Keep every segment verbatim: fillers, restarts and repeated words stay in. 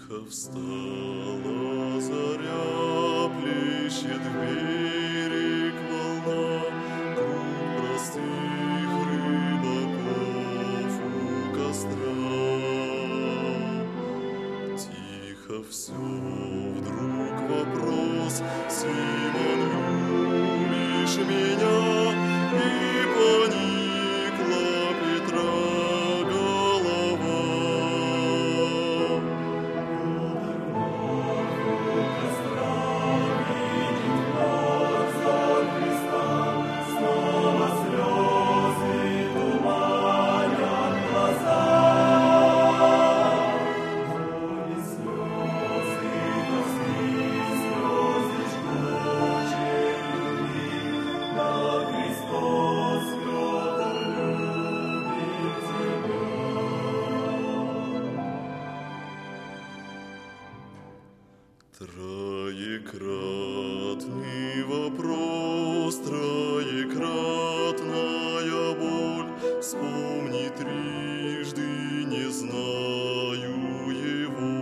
Тихо встала заря, плещет в берег волна, круг простых рыбаков у костра. Тихо все, вдруг вопрос: Симон, любишь меня? И поникла Петра голова. Троекратный вопрос, троекратная боль. Вспомни трижды, не знаю его.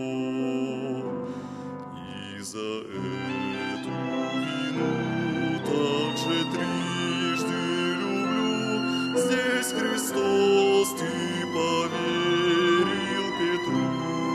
И за эту вину также трижды люблю. Здесь Христос, ты поверил Петру.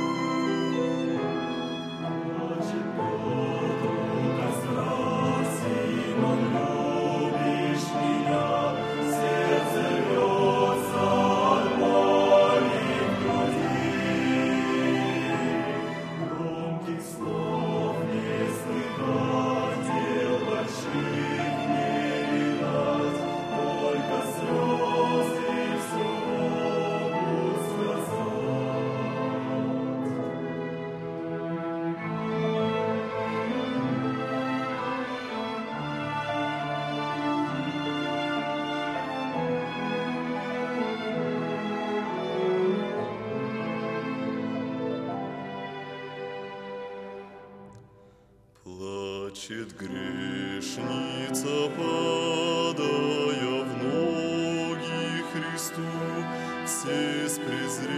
Плачет грешница, падая в ноги Христу, все с презрением